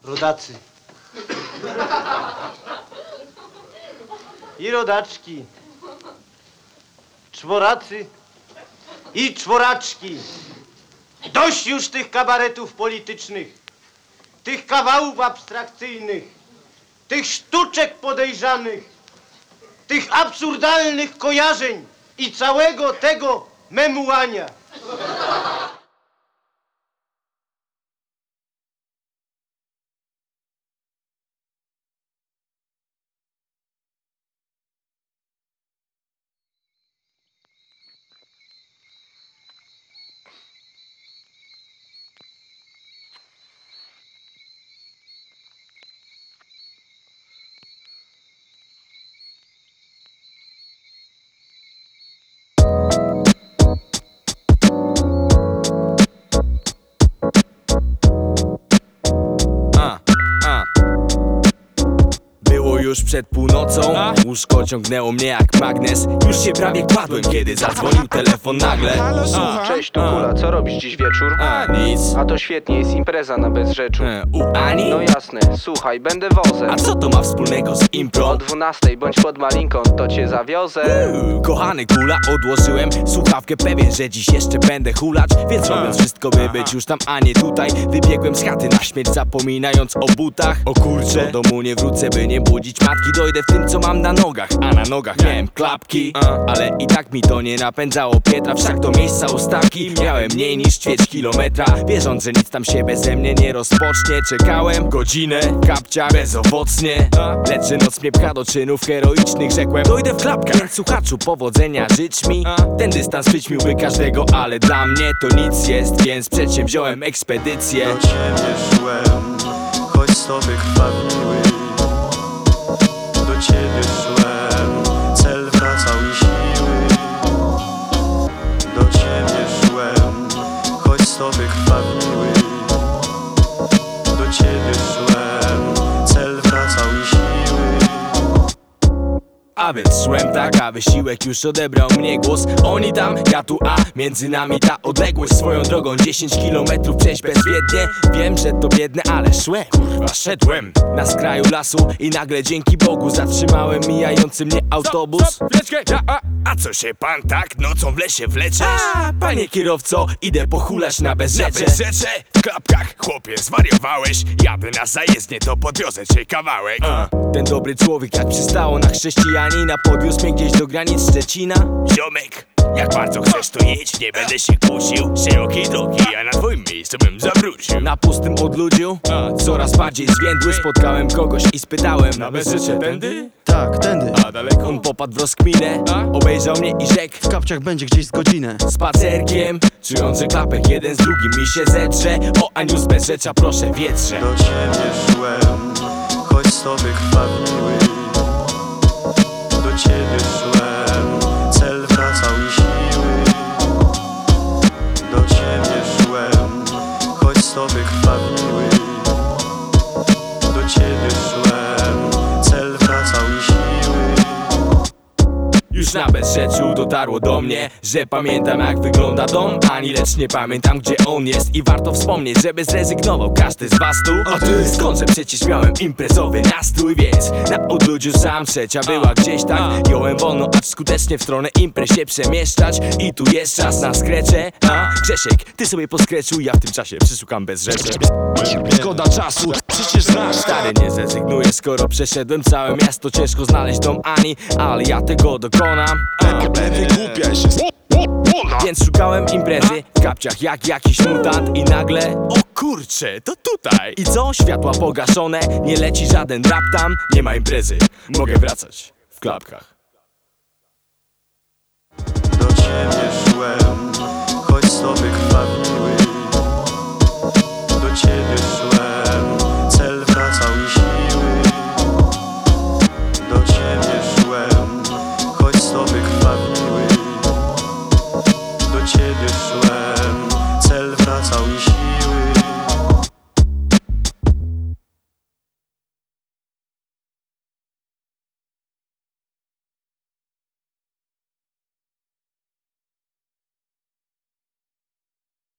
rodacy i rodaczki, czworacy i czworaczki. Dość już tych kabaretów politycznych, tych kawałów abstrakcyjnych, tych sztuczek podejrzanych, tych absurdalnych kojarzeń i całego tego memułania. Już przed północą łóżko ciągnęło mnie jak magnes. Już się prawie kładłem, kiedy zadzwonił telefon nagle. Halo, słucham? Cześć, tu Kula, co robisz dziś wieczór? Nic. A to świetnie, jest impreza na Bezrzeczu. U Ani? No jasne, słuchaj, będę wozem. A co to ma wspólnego z impro? O 12 bądź pod Malinką, to cię zawiozę. Kochany Kula, odłożyłem słuchawkę, pewien, że dziś jeszcze będę hulać. Więc robiąc wszystko, by być już tam, a nie tutaj, wybiegłem z chaty na śmierć, zapominając o butach. O kurczę, do domu nie wrócę, by nie budzić matki. Dojdę w tym, co mam na nogach, a na nogach miałem klapki. Ale i tak mi to nie napędzało Pietra, wszak do miejsca ustawki miałem mniej niż ćwierć kilometra, wierząc, że nic tam się beze mnie nie rozpocznie. Czekałem godzinę w kapciach bezowocnie, lecz że noc mnie pcha do czynów heroicznych. Rzekłem, dojdę w klapkach, więc słuchaczu, powodzenia życz mi. Ten dystans przyćmiłby każdego, ale dla mnie to nic jest, więc przedsięwziąłem ekspedycję. Do ciebie szłem, choć sobie krwawiły. Do ciebie szłem, cel wracał mi siły. Do ciebie szłem, choć sobie krwawiły. Do ciebie szłem, cel wracał mi siły. A więc szłem tak, a wysiłek już odebrał mnie głos. Oni tam, ja tu, a między nami ta odległość. Swoją drogą 10 kilometrów przejść bezwiednie. Wiem, że to biedne, ale szłem, kurwa, szedłem na skraju lasu i nagle dzięki Bogu zatrzymałem mijający mnie autobus. A co się pan tak nocą w lesie wleczesz? Panie kierowco, idę pochulać na Bezrzecze. W klapkach, chłopie, zwariowałeś. Jadę na zajezdnię, to podwiozę cię kawałek. Ten dobry człowiek, jak przystało na chrześcijanina, podwiózł mnie gdzieś do granic Szczecina. Ziomek, jak bardzo chcesz, to jedź, nie będę się kłócił. Szerokiej drogi, a na twoim miejscu bym zawrócił. Na pustym odludziu, coraz bardziej zwiędły, spotkałem kogoś i spytałem: na Bezrzecze tędy? Tak, tędy. A daleko? On popadł w rozkminę, obejrzał mnie i rzekł: W kapciach będzie gdzieś z godzinę. spacerkiem, czując, że klapek jeden z drugim mi się zedrze. O Aniu z Bezrzecza, proszę wietrze. Do ciebie szłem, choć sobie krwawiły. Do ciebie szłem, cel wracał mi siły. Do ciebie szłem, choć sobie krwawiły. Do ciebie szłem, cel wracał mi siły. Już na Bezrzeczu dotarło do mnie, że pamiętam, jak wygląda dom Ani, lecz nie pamiętam, gdzie on jest. I warto wspomnieć, żeby zrezygnował każdy z was tu. A ty skądże przecież miałem imprezowy nastrój, więc na odludziu sam trzecia była gdzieś tak. Jąłem wolno, acz skutecznie w stronę imprez się przemieszczać. I tu jest czas na skrecze. Grzesiek, ty sobie poskreczuj, ja w tym czasie przeszukam Bezrzecze. Szkoda czasu, przecież znasz. Stary, nie zrezygnuję, skoro przeszedłem całe miasto. Ciężko znaleźć dom Ani, ale ja tego dokonam. Wygłupiaj się. Więc szukałem imprezy w kapciach jak jakiś mutant. I nagle, o kurcze, to tutaj. I co? Światła pogaszone, nie leci żaden rap tam. Nie ma imprezy, mogę wracać w klapkach. Do ciebie szłem, choć sobie krwawiły.